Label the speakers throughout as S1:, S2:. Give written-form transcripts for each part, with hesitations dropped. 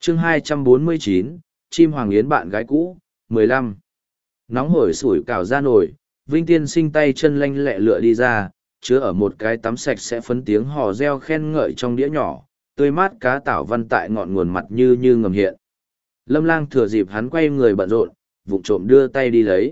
S1: chương 249, chim hoàng yến bạn gái cũ, 15. Nóng hổi sủi cảo ra nồi, Vinh Tiên Sinh tay chân lanh lẹ lựa đi ra, chứa ở một cái tắm sạch sẽ phấn tiếng hò reo khen ngợi trong đĩa nhỏ, tươi mát cá tảo văn tại ngọn nguồn mặt như ngầm hiện. Lâm Lang thừa dịp hắn quay người bận rộn, vụng trộm đưa tay đi lấy.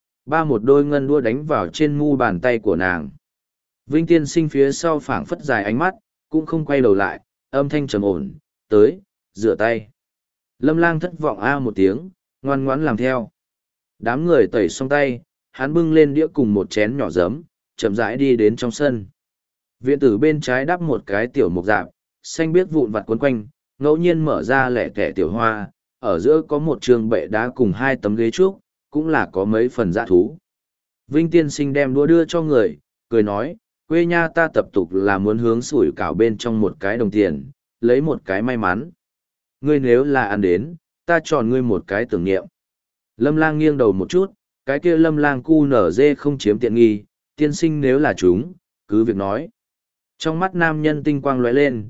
S1: Một đôi ngân đua đánh vào trên mu bàn tay của nàng. Vinh Tiên Sinh phía sau phảng phất dài ánh mắt, cũng không quay đầu lại, âm thanh trầm ổn, tới, rửa tay. Lâm Lang thất vọng một tiếng, ngoan ngoãn làm theo. Đám người tẩy xong tay, hắn bưng lên đĩa cùng một chén nhỏ giấm, chậm rãi đi đến trong sân. Viện tử bên trái đắp một cái tiểu mục dạp, xanh biếc vụn vặt quấn quanh, ngẫu nhiên mở ra lẻ tẻ tiểu hoa, ở giữa có một trường bệ đá cùng hai tấm ghế trúc, cũng là có mấy phần dã thú. Vinh Tiên Sinh đem đũa đưa cho người, cười nói, quê nha ta tập tục là muốn hướng sủi cảo bên trong một cái đồng tiền, lấy một cái may mắn. Ngươi nếu là ăn đến, ta chọn ngươi một cái tưởng niệm. Lâm Lang nghiêng đầu một chút, cái kia Lâm Lang cu nở dê không chiếm tiện nghi, tiên sinh nếu là chúng, cứ việc nói. Trong mắt nam nhân tinh quang lóe lên,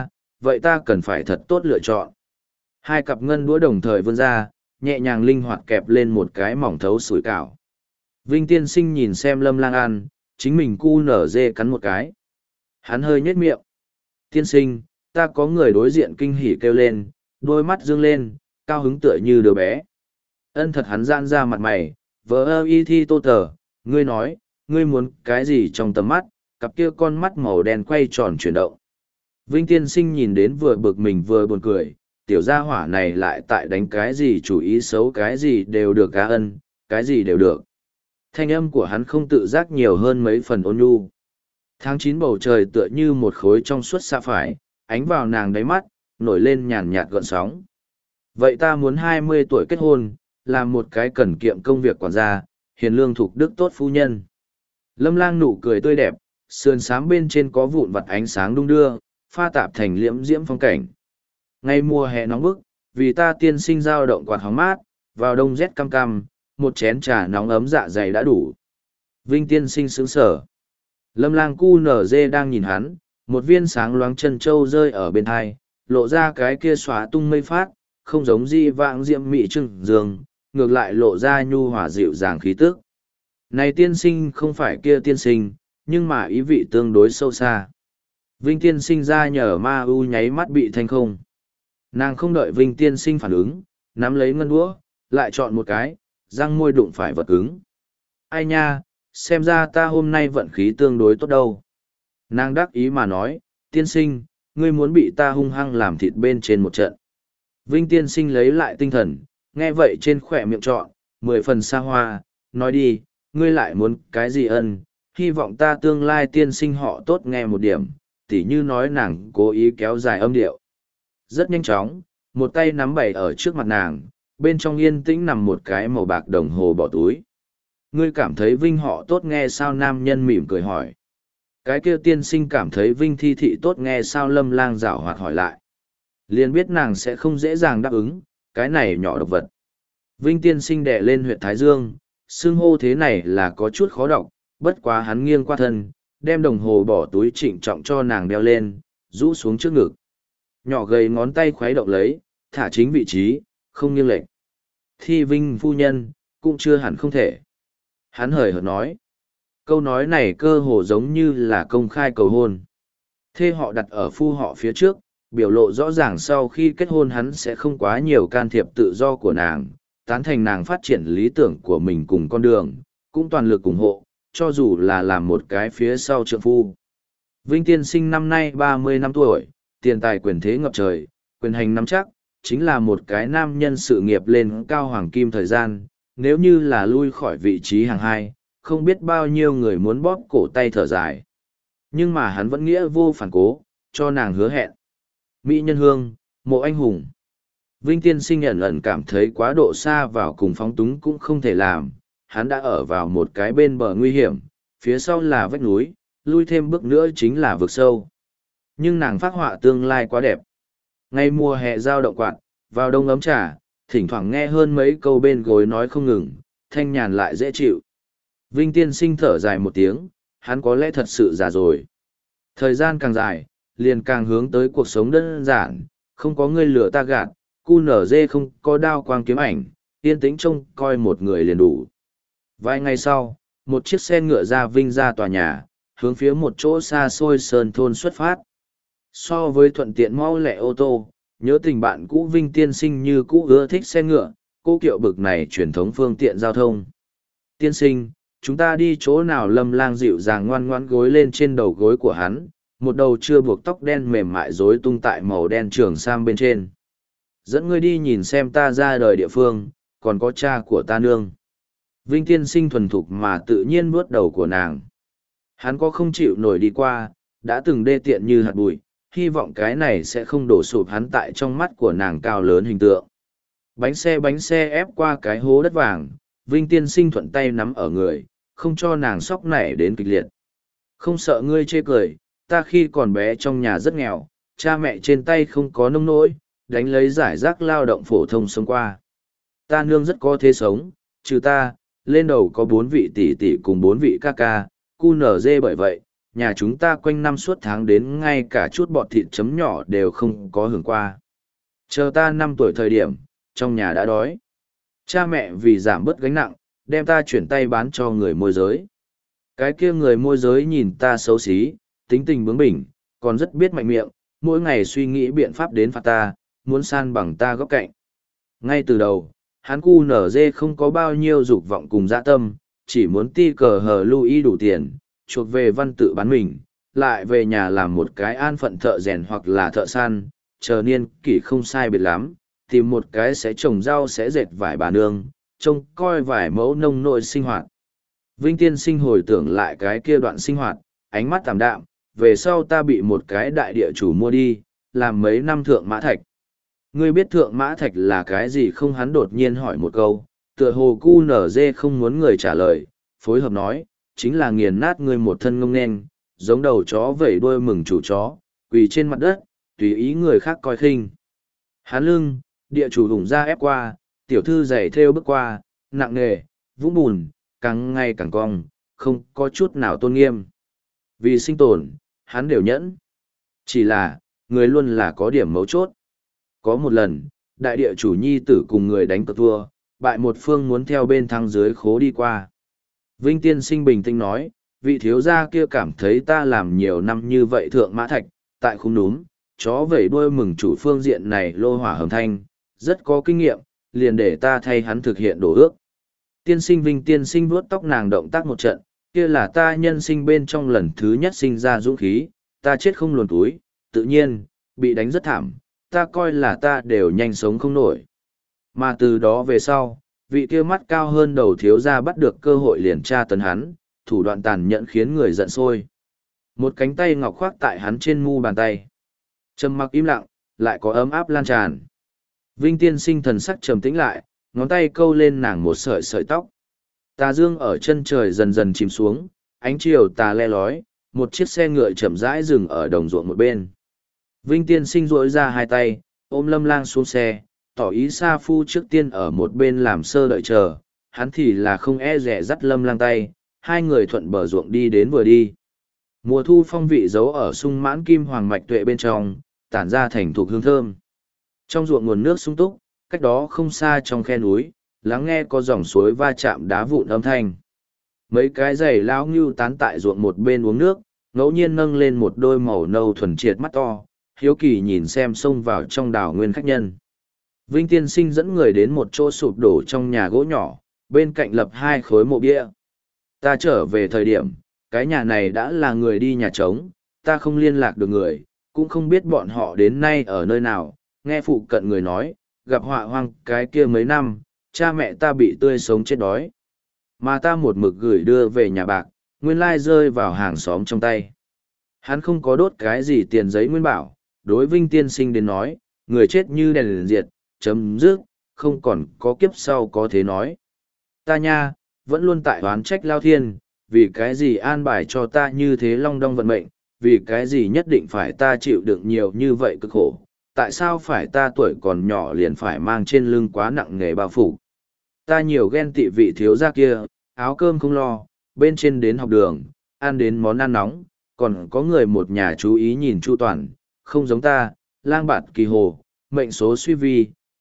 S1: vậy ta cần phải thật tốt lựa chọn. Hai cặp ngân đũa đồng thời vươn ra, nhẹ nhàng linh hoạt kẹp lên một cái mỏng thấu sủi cảo. Vinh Tiên Sinh nhìn xem Lâm Lang ăn, chính mình cu nở dê cắn một cái. Hắn hơi nhếch miệng. Tiên sinh, ta có người đối diện kinh hỉ kêu lên, đôi mắt dương lên, cao hứng tựa như đứa bé. Ân thật hắn giãn ra mặt mày, vỡ ơ y thi tô tờ, ngươi nói, ngươi muốn cái gì trong tầm mắt, cặp kia con mắt màu đen quay tròn chuyển động. Vinh Tiên Sinh nhìn đến vừa bực mình vừa buồn cười, tiểu gia hỏa này lại tại đánh cái gì chủ ý xấu cái gì đều được cá ân, cái gì đều được. Thanh âm của hắn không tự giác nhiều hơn mấy phần ôn nhu. Tháng 9 bầu trời tựa như một khối trong suốt xa phải, ánh vào nàng đáy mắt, nổi lên nhàn nhạt gợn sóng. Vậy ta muốn 20 tuổi kết hôn, làm một cái cần kiệm công việc quản gia, hiền lương thục đức tốt phu nhân. Lâm Lang nụ cười tươi đẹp, sườn xám bên trên có vụn vặt ánh sáng đung đưa, pha tạp thành liễm diễm phong cảnh. Ngay mùa hè nóng bức, vì ta tiên sinh dao động quạt hóng mát, vào đông rét cam cam, một chén trà nóng ấm dạ dày đã đủ. Vinh Tiên Sinh sững sở. Lâm Lang cu nở dê đang nhìn hắn, một viên sáng loáng chân trâu rơi ở bên hai, lộ ra cái kia xóa tung mây phát, không giống di vãng diệm mị trưng dương, ngược lại lộ ra nhu hòa dịu dàng khí tức. Này tiên sinh không phải kia tiên sinh, nhưng mà ý vị tương đối sâu xa. Vinh Tiên Sinh ra nhờ ma u nháy mắt bị thanh không. Nàng không đợi Vinh Tiên Sinh phản ứng, nắm lấy ngân đũa, lại chọn một cái, răng môi đụng phải vật cứng. Ai nha, xem ra ta hôm nay vận khí tương đối tốt đâu. Nàng đắc ý mà nói, tiên sinh, ngươi muốn bị ta hung hăng làm thịt bên trên một trận. Vinh Tiên Sinh lấy lại tinh thần, nghe vậy trên khỏe miệng trọn, 10 phần xa hoa, nói đi, ngươi lại muốn cái gì ân, hy vọng ta tương lai tiên sinh họ tốt nghe một điểm, tỉ như nói nàng cố ý kéo dài âm điệu. Rất nhanh chóng, một tay nắm bày ở trước mặt nàng, bên trong yên tĩnh nằm một cái màu bạc đồng hồ bỏ túi. Ngươi cảm thấy Vinh họ tốt nghe sao? Nam nhân mỉm cười hỏi. Cái kia tiên sinh cảm thấy Vinh thi thị tốt nghe sao? Lâm Lang giảo hoạt hỏi lại. Liền biết nàng sẽ không dễ dàng đáp ứng, cái này nhỏ độc vật. Vinh tiên sinh đè lên huyệt thái dương, xưng hô thế này là có chút khó đọc, bất quá hắn nghiêng qua thân, đem đồng hồ bỏ túi trịnh trọng cho nàng đeo lên, rũ xuống trước ngực. Nhỏ gầy ngón tay khuấy động lấy, thả chính vị trí, không nghiêng lệch. Thi Vinh phu nhân, cũng chưa hẳn không thể. Hắn hời hợt nói. Câu nói này cơ hồ giống như là công khai cầu hôn. Thê họ đặt ở phu họ phía trước, biểu lộ rõ ràng sau khi kết hôn hắn sẽ không quá nhiều can thiệp tự do của nàng, tán thành nàng phát triển lý tưởng của mình cùng con đường, cũng toàn lực ủng hộ, cho dù là làm một cái phía sau trượng phu. Vinh Tiên Sinh năm nay 30 năm tuổi, tiền tài quyền thế ngập trời, quyền hành nắm chắc, chính là một cái nam nhân sự nghiệp lên cao hoàng kim thời gian, nếu như là lui khỏi vị trí hàng hai, không biết bao nhiêu người muốn bóp cổ tay thở dài. Nhưng mà hắn vẫn nghĩa vô phản cố, cho nàng hứa hẹn. Mỹ nhân hương, mộ anh hùng. Vinh Tiên Sinh ẩn ẩn cảm thấy quá độ xa vào cùng phóng túng cũng không thể làm, hắn đã ở vào một cái bên bờ nguy hiểm, phía sau là vách núi, lui thêm bước nữa chính là vực sâu. Nhưng nàng phác họa tương lai quá đẹp. Ngay mùa hè giao động quạt, vào đông ấm trà, thỉnh thoảng nghe hơn mấy câu bên gối nói không ngừng, thanh nhàn lại dễ chịu. Vinh Tiên Sinh thở dài một tiếng, hắn có lẽ thật sự già rồi. Thời gian càng dài, liền càng hướng tới cuộc sống đơn giản, không có ngươi lừa ta gạt, QNZ không có đao quang kiếm ảnh, yên tĩnh trông coi một người liền đủ. Vài ngày sau, một chiếc xe ngựa ra Vinh ra tòa nhà, hướng phía một chỗ xa xôi sơn thôn xuất phát. So với thuận tiện mau lẹ ô tô, nhớ tình bạn cũ Vinh tiên sinh như cũ ưa thích xe ngựa, cô kiệu bực này truyền thống phương tiện giao thông. Tiên sinh, chúng ta đi chỗ nào? Lâm Lang dịu dàng ngoan ngoãn gối lên trên đầu gối của hắn, một đầu chưa buộc tóc đen mềm mại rối tung tại màu đen trường sam bên trên. Dẫn ngươi đi nhìn xem ta ra đời địa phương, còn có cha của ta nương. Vinh tiên sinh thuần thục mà tự nhiên vuốt đầu của nàng. Hắn có không chịu nổi đi qua, đã từng đê tiện như hạt bụi, hy vọng cái này sẽ không đổ sụp hắn tại trong mắt của nàng cao lớn hình tượng. Bánh xe ép qua cái hố đất vàng, Vinh tiên sinh thuận tay nắm ở người, không cho nàng sóc nảy đến kịch liệt. Không sợ ngươi chê cười, ta khi còn bé trong nhà rất nghèo, cha mẹ trên tay không có nông nỗi, đánh lấy giải rác lao động phổ thông sống qua. Ta nương rất có thế sống, trừ ta, lên đầu có 4 vị tỷ tỷ cùng 4 vị ca ca, QNZ bởi vậy, nhà chúng ta quanh năm suốt tháng đến ngay cả chút bọt thịt chấm nhỏ đều không có hưởng qua. Chờ ta 5 tuổi thời điểm, trong nhà đã đói. Cha mẹ vì giảm bớt gánh nặng, đem ta chuyển tay bán cho người môi giới. Cái kia người môi giới nhìn ta xấu xí, tính tình bướng bỉnh, còn rất biết mạnh miệng, mỗi ngày suy nghĩ biện pháp đến phạt ta, muốn san bằng ta góc cạnh. Ngay từ đầu, hắn QNZ không có bao nhiêu dục vọng cùng dã tâm, chỉ muốn ti cờ hờ Louis đủ tiền, chuộc về văn tự bán mình, lại về nhà làm một cái an phận thợ rèn hoặc là thợ săn, chờ niên kỷ không sai biệt lắm, tìm một cái sẽ trồng rau sẽ dệt vải bà nương, trông coi vài mẫu nông nội sinh hoạt. Vinh tiên sinh hồi tưởng lại cái kia đoạn sinh hoạt, ánh mắt tạm đạm, về sau ta bị một cái đại địa chủ mua đi, làm mấy năm thượng mã thạch. Ngươi biết thượng mã thạch là cái gì không? Hắn đột nhiên hỏi một câu, tựa hồ QNZ không muốn người trả lời, phối hợp nói, chính là nghiền nát ngươi một thân ngông nên, giống đầu chó vẩy đuôi mừng chủ chó, quỳ trên mặt đất, tùy ý người khác coi khinh. Hắn lưng, địa chủ đủng ra ép qua, tiểu thư giày thêu bước qua, nặng nề, vũng bùn, càng ngày càng cong, không có chút nào tôn nghiêm. Vì sinh tồn, hắn đều nhẫn. Chỉ là, người luôn là có điểm mấu chốt. Có một lần, đại địa chủ nhi tử cùng người đánh cờ thua, bại một phương muốn theo bên thăng dưới khố đi qua. Vinh tiên sinh bình tĩnh nói, vị thiếu gia kia cảm thấy ta làm nhiều năm như vậy thượng mã thạch, tại khung núm, chó vẩy đuôi mừng chủ phương diện này lô hỏa hầm thanh, rất có kinh nghiệm, liền để ta thay hắn thực hiện đổ ước. Tiên sinh Vinh tiên sinh vuốt tóc nàng động tác một trận, kia là ta nhân sinh bên trong lần thứ nhất sinh ra dũng khí, ta chết không luồn túi, tự nhiên, bị đánh rất thảm, ta coi là ta đều nhanh sống không nổi. Mà từ đó về sau, vị kia mắt cao hơn đầu thiếu gia bắt được cơ hội liền tra tấn hắn, thủ đoạn tàn nhẫn khiến người giận sôi. Một cánh tay ngọc khoác tại hắn trên mu bàn tay. Trầm mặc im lặng, lại có ấm áp lan tràn. Vinh tiên sinh thần sắc trầm tĩnh lại, ngón tay câu lên nàng một sợi sợi tóc. Tà dương ở chân trời dần dần chìm xuống, ánh chiều tà le lói, một chiếc xe ngựa chậm rãi dừng ở đồng ruộng một bên. Vinh tiên sinh duỗi ra hai tay, ôm Lâm Lang xuống xe, tỏ ý Sa Phu trước tiên ở một bên làm sơ đợi chờ, hắn thì là không e rẻ dắt Lâm Lang tay, hai người thuận bờ ruộng đi đến vừa đi. Mùa thu phong vị giấu ở sung mãn kim hoàng mạch tuệ bên trong, tản ra thành thục hương thơm. Trong ruộng nguồn nước sung túc, cách đó không xa trong khe núi, lắng nghe có dòng suối va chạm đá vụn âm thanh. Mấy cái giày lão ngưu tán tại ruộng một bên uống nước, ngẫu nhiên nâng lên một đôi màu nâu thuần triệt mắt to, hiếu kỳ nhìn xem xông vào trong đảo nguyên khách nhân. Vinh tiên sinh dẫn người đến một chỗ sụp đổ trong nhà gỗ nhỏ, bên cạnh lập hai khối mộ bia. Ta trở về thời điểm, cái nhà này đã là người đi nhà trống, ta không liên lạc được người, cũng không biết bọn họ đến nay ở nơi nào, nghe phụ cận người nói, gặp họa hoang cái kia mấy năm, cha mẹ ta bị tươi sống chết đói. Mà ta một mực gửi đưa về nhà bạc, nguyên lai rơi vào hàng xóm trong tay. Hắn không có đốt cái gì tiền giấy nguyên bảo, đối Vinh tiên sinh đến nói, người chết như đèn liền diệt, chấm dứt, không còn có kiếp sau có thế nói. Ta nha, vẫn luôn tại oán trách lao thiên, vì cái gì an bài cho ta như thế long đong vận mệnh, vì cái gì nhất định phải ta chịu đựng nhiều như vậy cực khổ, tại sao phải ta tuổi còn nhỏ liền phải mang trên lưng quá nặng nghề bao phủ. Ta nhiều ghen tị vị thiếu gia kia, áo cơm không lo, bên trên đến học đường, ăn đến món ăn nóng, còn có người một nhà chú ý nhìn chu toàn, không giống ta, lang bạt kỳ hồ, mệnh số suy vi,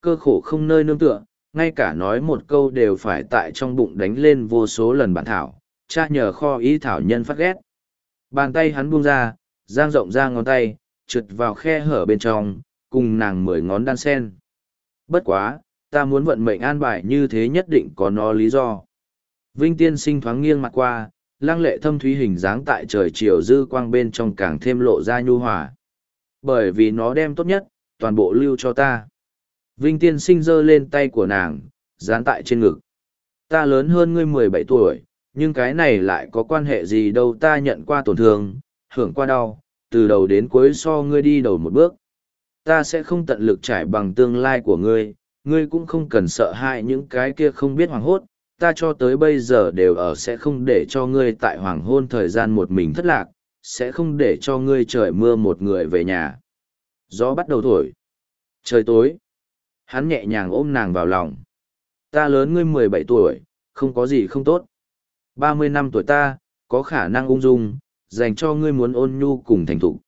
S1: cơ khổ không nơi nương tựa, ngay cả nói một câu đều phải tại trong bụng đánh lên vô số lần bản thảo, cha nhờ kho ý thảo nhân phát ghét. Bàn tay hắn buông ra, giang rộng ra ngón tay, trượt vào khe hở bên trong, cùng nàng 10 ngón đan sen. Bất quá, ta muốn vận mệnh an bài như thế nhất định có nó lý do. Vinh tiên sinh thoáng nghiêng mặt qua, lăng lệ thâm thúy hình dáng tại trời chiều dư quang bên trong càng thêm lộ ra nhu hòa. Bởi vì nó đem tốt nhất, toàn bộ lưu cho ta. Vinh tiên sinh giơ lên tay của nàng, dán tại trên ngực. Ta lớn hơn ngươi 17 tuổi, nhưng cái này lại có quan hệ gì đâu, ta nhận qua tổn thương, hưởng qua đau, từ đầu đến cuối so ngươi đi đầu một bước. Ta sẽ không tận lực trải bằng tương lai của ngươi, ngươi cũng không cần sợ hãi những cái kia không biết hoảng hốt, ta cho tới bây giờ đều ở sẽ không để cho ngươi tại hoàng hôn thời gian một mình thất lạc, sẽ không để cho ngươi trời mưa một người về nhà. Gió bắt đầu thổi. Trời tối. Hắn nhẹ nhàng ôm nàng vào lòng. Ta lớn ngươi 17 tuổi, không có gì không tốt. 30 năm tuổi ta, có khả năng ung dung, dành cho ngươi muốn ôn nhu cùng thành thục.